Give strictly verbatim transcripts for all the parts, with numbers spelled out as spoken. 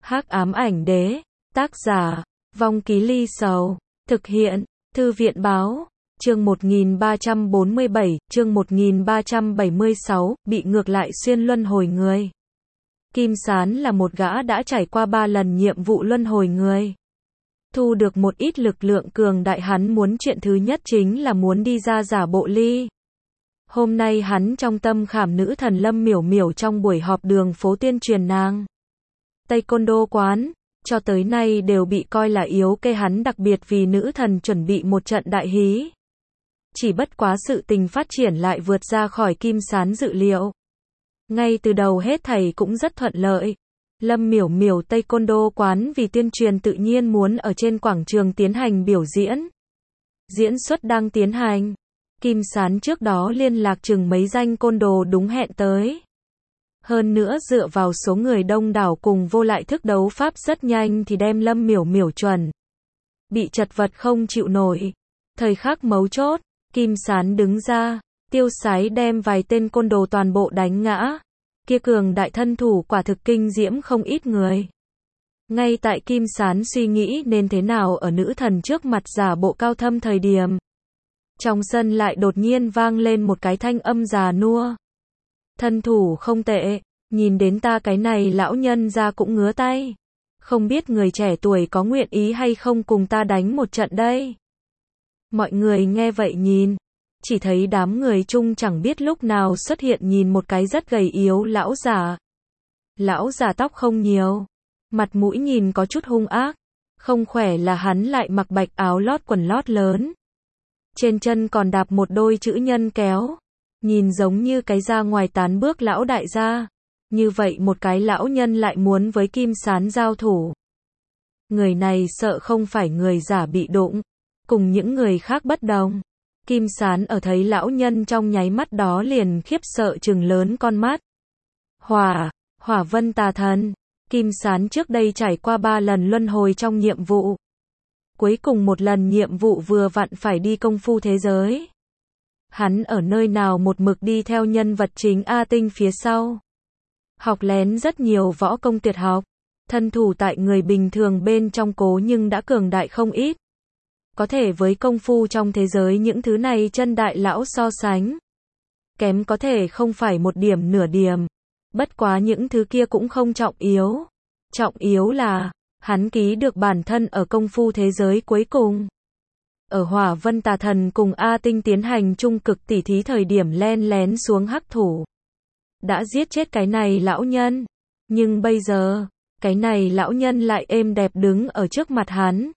Hắc ám ảnh đế, tác giả, Vong Ký Ly Sầu, thực hiện, Thư viện báo, chương một nghìn ba trăm bốn mươi bảy, chương một nghìn ba trăm bảy mươi sáu, bị ngược lại xuyên luân hồi người. Kim Sán là một gã đã trải qua ba lần nhiệm vụ luân hồi người. Thu được một ít lực lượng cường đại, hắn muốn chuyện thứ nhất chính là muốn đi ra giả bộ ly. Hôm nay hắn trong tâm khảm nữ thần Lâm Miểu Miểu trong buổi họp đường phố tuyên truyền nàng Taekwondo quán, cho tới nay đều bị coi là yếu kê hắn, đặc biệt vì nữ thần chuẩn bị một trận đại hí. Chỉ bất quá sự tình phát triển lại vượt ra khỏi Kim Sán dự liệu. Ngay từ đầu hết thảy cũng rất thuận lợi. Lâm Miểu Miểu Taekwondo quán vì tuyên truyền tự nhiên muốn ở trên quảng trường tiến hành biểu diễn. Diễn xuất đang tiến hành. Kim Sán trước đó liên lạc chừng mấy danh côn đồ đúng hẹn tới. Hơn nữa dựa vào số người đông đảo cùng vô lại thức đấu pháp rất nhanh thì đem Lâm Miểu Miểu chuẩn bị chật vật không chịu nổi. Thời khắc mấu chốt, Kim Sán đứng ra, tiêu sái đem vài tên côn đồ toàn bộ đánh ngã. Kia cường đại thân thủ quả thực kinh diễm không ít người. Ngay tại Kim Sán suy nghĩ nên thế nào ở nữ thần trước mặt giả bộ cao thâm thời điểm, trong sân lại đột nhiên vang lên một cái thanh âm già nua. Thân thủ không tệ, nhìn đến ta cái này lão nhân ra cũng ngứa tay. Không biết người trẻ tuổi có nguyện ý hay không cùng ta đánh một trận đây. Mọi người nghe vậy nhìn, chỉ thấy đám người chung chẳng biết lúc nào xuất hiện nhìn một cái rất gầy yếu lão già. Lão già tóc không nhiều, mặt mũi nhìn có chút hung ác, không khỏe là hắn lại mặc bạch áo lót quần lót lớn. Trên chân còn đạp một đôi chữ nhân kéo, nhìn giống như cái ra ngoài tán bước lão đại gia. Như vậy một cái lão nhân lại muốn với Kim Sán giao thủ. Người này sợ không phải người giả bị đụng, cùng những người khác bất đồng. Kim Sán ở thấy lão nhân trong nháy mắt đó liền khiếp sợ trừng lớn con mắt. Hỏa, Hỏa Vân Tà Thần. Kim Sán trước đây trải qua ba lần luân hồi trong nhiệm vụ. Cuối cùng một lần nhiệm vụ vừa vặn phải đi công phu thế giới. Hắn ở nơi nào một mực đi theo nhân vật chính A Tinh phía sau. Học lén rất nhiều võ công tuyệt học. Thân thủ tại người bình thường bên trong cố nhưng đã cường đại không ít. Có thể với công phu trong thế giới những thứ này chân đại lão so sánh. Kém có thể không phải một điểm nửa điểm. Bất quá những thứ kia cũng không trọng yếu. Trọng yếu là, hắn ký được bản thân ở công phu thế giới cuối cùng. Ở Hỏa Vân Tà Thần cùng A Tinh tiến hành trung cực tỉ thí thời điểm len lén xuống hắc thủ. Đã giết chết cái này lão nhân. Nhưng bây giờ, cái này lão nhân lại êm đẹp đứng ở trước mặt hắn.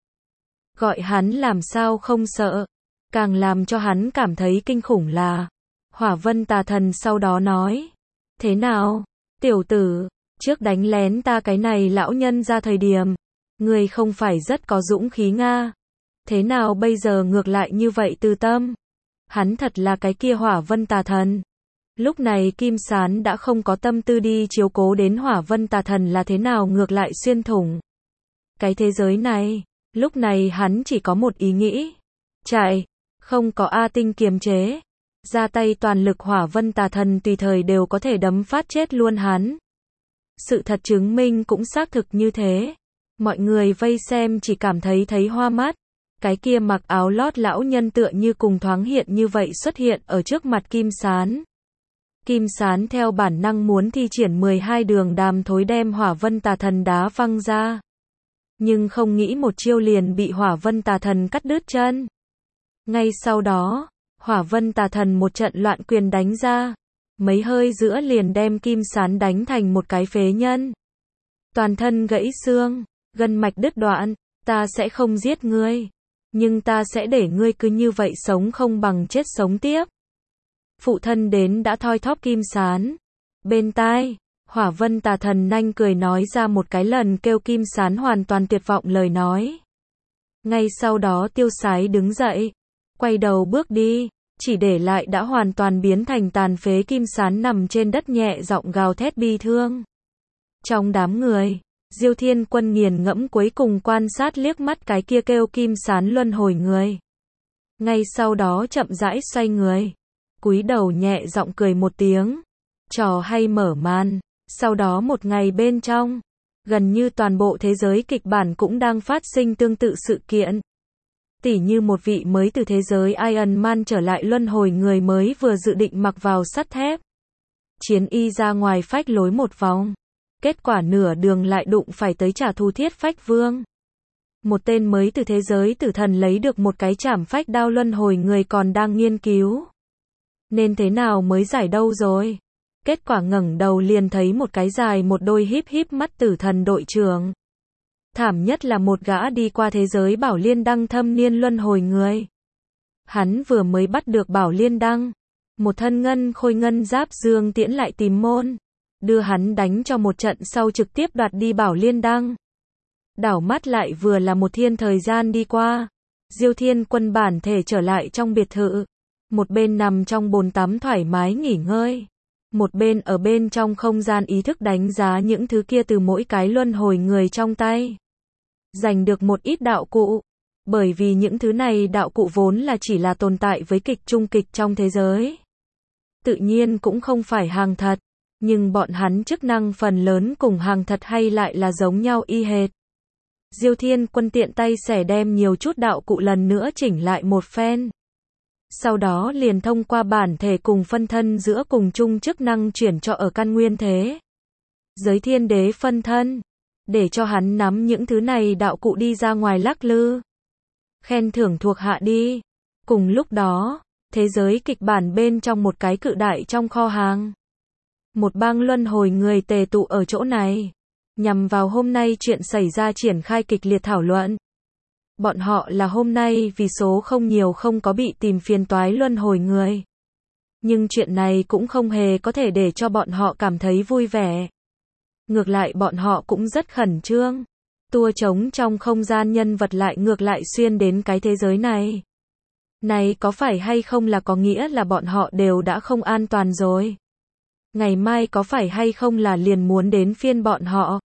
Gọi hắn làm sao không sợ. Càng làm cho hắn cảm thấy kinh khủng là, Hỏa Vân Tà Thần sau đó nói. Thế nào, tiểu tử, trước đánh lén ta cái này lão nhân ra thời điểm, ngươi không phải rất có dũng khí nga. Thế nào bây giờ ngược lại như vậy từ tâm. Hắn thật là cái kia Hỏa Vân Tà Thần. Lúc này Kim Sán đã không có tâm tư đi chiếu cố đến Hỏa Vân Tà Thần là thế nào ngược lại xuyên thủng cái thế giới này. Lúc này hắn chỉ có một ý nghĩ. Chạy. Không có A Tinh kiềm chế. Ra tay toàn lực Hỏa Vân Tà Thần tùy thời đều có thể đấm phát chết luôn hắn. Sự thật chứng minh cũng xác thực như thế. Mọi người vây xem chỉ cảm thấy thấy hoa mắt. Cái kia mặc áo lót lão nhân tựa như cùng thoáng hiện như vậy xuất hiện ở trước mặt Kim Sán. Kim Sán theo bản năng muốn thi triển mười hai đường đàm thối đem Hỏa Vân Tà Thần đá văng ra. Nhưng không nghĩ một chiêu liền bị Hỏa Vân Tà Thần cắt đứt chân. Ngay sau đó, Hỏa Vân Tà Thần một trận loạn quyền đánh ra. Mấy hơi giữa liền đem Kim Sán đánh thành một cái phế nhân. Toàn thân gãy xương, gân mạch đứt đoạn. Ta sẽ không giết ngươi. Nhưng ta sẽ để ngươi cứ như vậy sống không bằng chết sống tiếp. Phụ thân đến đã thoi thóp Kim Sán. Bên tai, Hỏa Vân Tà Thần nhanh cười nói ra một cái lần kêu Kim Sán hoàn toàn tuyệt vọng lời nói. Ngay sau đó tiêu sái đứng dậy, quay đầu bước đi, chỉ để lại đã hoàn toàn biến thành tàn phế Kim Sán nằm trên đất nhẹ giọng gào thét bi thương. Trong đám người, Diêu Thiên Quân nghiền ngẫm cuối cùng quan sát liếc mắt cái kia kêu Kim Sán luân hồi người. Ngay sau đó chậm rãi xoay người, cúi đầu nhẹ giọng cười một tiếng. Trò hay mở màn. Sau đó một ngày bên trong, Gần như toàn bộ thế giới kịch bản cũng đang phát sinh tương tự sự kiện. Tỉ như một vị mới từ thế giới Iron Man trở lại luân hồi người mới vừa dự định mặc vào sắt thép. Chiến y ra ngoài phách lối một vòng. Kết quả nửa đường lại đụng phải tới trả thù thiết phách vương. Một tên mới từ thế giới tử thần lấy được một cái chảm phách đao luân hồi người còn đang nghiên cứu. Nên thế nào mới giải đâu rồi? Kết quả ngẩng đầu liền thấy một cái dài một đôi híp híp mắt tử thần đội trưởng. Thảm nhất là một gã đi qua thế giới bảo liên đăng thâm niên luân hồi người. Hắn vừa mới bắt được bảo liên đăng. Một thân ngân khôi ngân giáp dương tiễn lại tìm môn. Đưa hắn đánh cho một trận sau trực tiếp đoạt đi bảo liên đăng. Đảo mắt lại vừa là một thiên thời gian đi qua. Diêu Thiên Quân bản thể trở lại trong biệt thự. Một bên nằm trong bồn tắm thoải mái nghỉ ngơi. Một bên ở bên trong không gian ý thức đánh giá những thứ kia từ mỗi cái luân hồi người trong tay. Giành được một ít đạo cụ. Bởi vì những thứ này đạo cụ vốn là chỉ là tồn tại với kịch trung kịch trong thế giới. Tự nhiên cũng không phải hàng thật. Nhưng bọn hắn chức năng phần lớn cùng hàng thật hay lại là giống nhau y hệt. Diêu Thiên Quân tiện tay xẻ đem nhiều chút đạo cụ lần nữa chỉnh lại một phen. Sau đó liền thông qua bản thể cùng phân thân giữa cùng chung chức năng chuyển cho ở căn nguyên thế. Giới thiên đế phân thân. Để cho hắn nắm những thứ này đạo cụ đi ra ngoài lắc lư. Khen thưởng thuộc hạ đi. Cùng lúc đó, thế giới kịch bản bên trong một cái cự đại trong kho hàng. Một bang luân hồi người tề tụ ở chỗ này. Nhằm vào hôm nay chuyện xảy ra triển khai kịch liệt thảo luận. Bọn họ là hôm nay vì số không nhiều không có bị tìm phiền toái luân hồi người. Nhưng chuyện này cũng không hề có thể để cho bọn họ cảm thấy vui vẻ. Ngược lại bọn họ cũng rất khẩn trương. Tua trống trong không gian nhân vật lại ngược lại xuyên đến cái thế giới này. Này có phải hay không là có nghĩa là bọn họ đều đã không an toàn rồi. Ngày mai có phải hay không là liền muốn đến phiên bọn họ.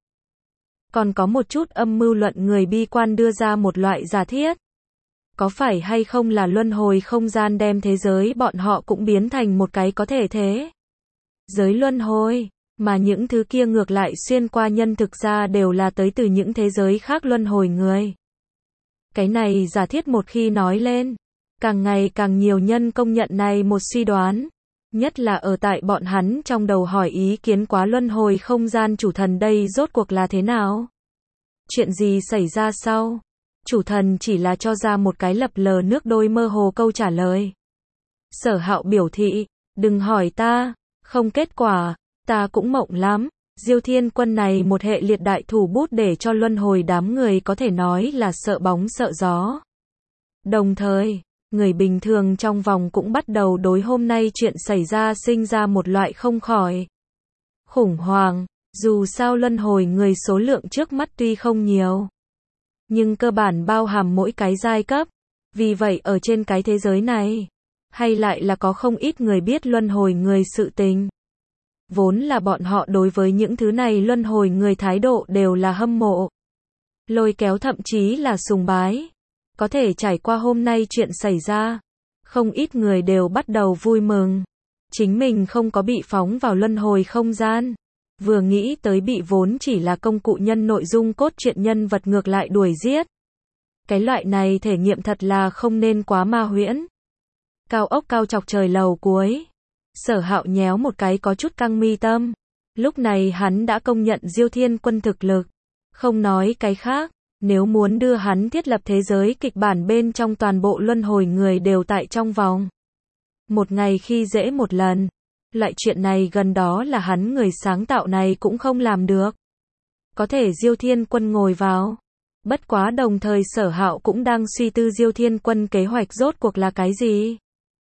Còn có một chút âm mưu luận người bi quan đưa ra một loại giả thiết. Có phải hay không là luân hồi không gian đem thế giới bọn họ cũng biến thành một cái có thể thế. Giới luân hồi, mà những thứ kia ngược lại xuyên qua nhân thực ra đều là tới từ những thế giới khác luân hồi người. Cái này giả thiết một khi nói lên, càng ngày càng nhiều nhân công nhận này một suy đoán. Nhất là ở tại bọn hắn trong đầu hỏi ý kiến quá luân hồi không gian chủ thần đây rốt cuộc là thế nào? Chuyện gì xảy ra sau? Chủ thần chỉ là cho ra một cái lập lờ nước đôi mơ hồ câu trả lời. Sở Hạo biểu thị, đừng hỏi ta, không kết quả, ta cũng mộng lắm. Diêu Thiên Quân này một hệ liệt đại thủ bút để cho luân hồi đám người có thể nói là sợ bóng sợ gió. Đồng thời, người bình thường trong vòng cũng bắt đầu đối hôm nay chuyện xảy ra sinh ra một loại không khỏi khủng hoảng, dù sao luân hồi người số lượng trước mắt tuy không nhiều, nhưng cơ bản bao hàm mỗi cái giai cấp, vì vậy ở trên cái thế giới này, hay lại là có không ít người biết luân hồi người sự tình. Vốn là bọn họ đối với những thứ này luân hồi người thái độ đều là hâm mộ, lôi kéo thậm chí là sùng bái. Có thể trải qua hôm nay chuyện xảy ra, không ít người đều bắt đầu vui mừng. Chính mình không có bị phóng vào luân hồi không gian. Vừa nghĩ tới bị vốn chỉ là công cụ nhân nội dung cốt truyện nhân vật ngược lại đuổi giết. Cái loại này thể nghiệm thật là không nên quá ma huyễn. Cao ốc cao chọc trời lầu cuối. Sở Hạo nhéo một cái có chút căng mi tâm. Lúc này hắn đã công nhận Diêu Thiên Quân thực lực. Không nói cái khác. Nếu muốn đưa hắn thiết lập thế giới kịch bản bên trong toàn bộ luân hồi người đều tại trong vòng một ngày khi dễ một lần. Loại chuyện này gần đó là hắn người sáng tạo này cũng không làm được. Có thể Diêu Thiên Quân ngồi vào. Bất quá đồng thời Sở Hạo cũng đang suy tư Diêu Thiên Quân kế hoạch rốt cuộc là cái gì.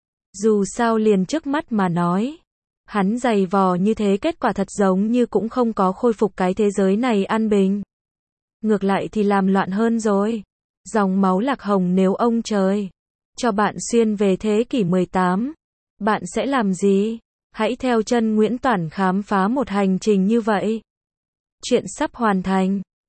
Dù sao liền trước mắt mà nói. Hắn giày vò như thế kết quả thật giống như cũng không có khôi phục cái thế giới này an bình. Ngược lại thì làm loạn hơn rồi. Dòng máu lạc hồng nếu ông trời cho bạn xuyên về thế kỷ mười tám, bạn sẽ làm gì? Hãy theo chân Nguyễn Toản khám phá một hành trình như vậy. Chuyện sắp hoàn thành.